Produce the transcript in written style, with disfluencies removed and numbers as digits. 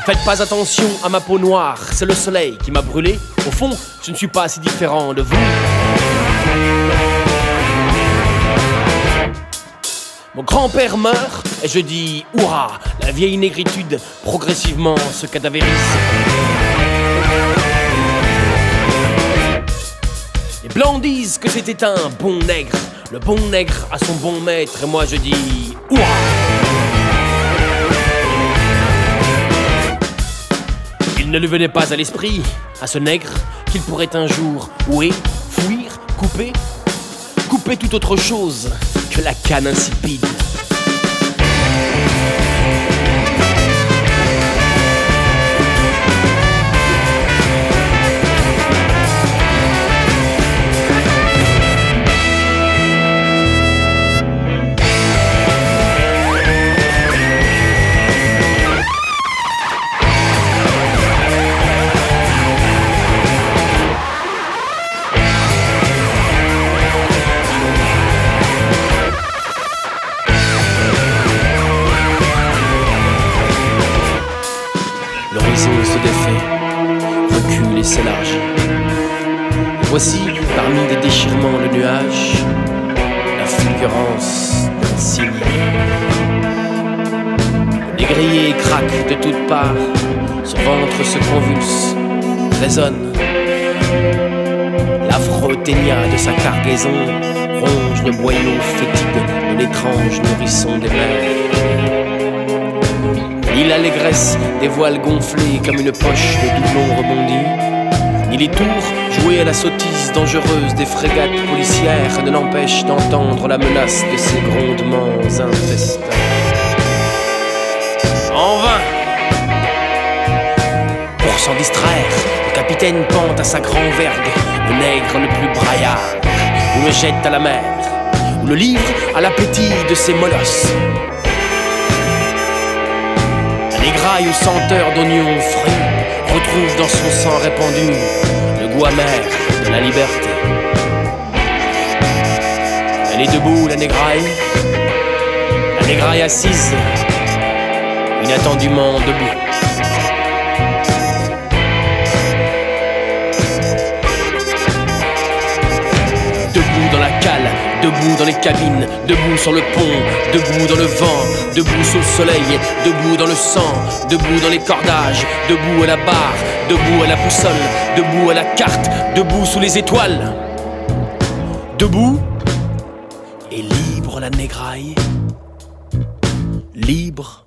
Faites pas attention à ma peau noire, c'est le soleil qui m'a brûlé. Au fond, je ne suis pas si différent de vous. Mon grand-père meurt et je dis hurrah, la vieille négritude progressivement se cadavérise. Les blancs disent que c'était un bon nègre. Le bon nègre a son bon maître et moi je dis hurrah. Il ne lui venait pas à l'esprit, à ce nègre, qu'il pourrait un jour ouer, fuir, couper toute autre chose que la canne insipide. L'horizon se défait, recule et s'élargit. Et voici, parmi des déchirements le nuage, la fulgurance d'un signe. Le négrier craque de toutes parts, son ventre se convulse, résonne. L'aphroténia de sa cargaison ronge le boyau fétide de l'étrange nourrisson des mers. Ni l'allégresse des voiles gonflées comme une poche de doublons rebondis, ni les tours joués à la sottise dangereuse des frégates policières ne l'empêchent d'entendre la menace de ces grondements infestants. En vain! Pour s'en distraire, le capitaine pente à sa grand-vergue le nègre le plus braillard, ou le jette à la mer, ou le livre à l'appétit de ses molosses. Négraille aux senteurs d'oignons frits retrouve dans son sang répandu le goût amer de la liberté. Elle est debout, la négraille assise, inattendument debout. Debout dans la cale, debout dans les cabines, debout sur le pont, debout dans le vent, debout sous le soleil, debout dans le sang, debout dans les cordages, debout à la barre, debout à la boussole, debout à la carte, debout sous les étoiles. Debout et libre la négraille, libre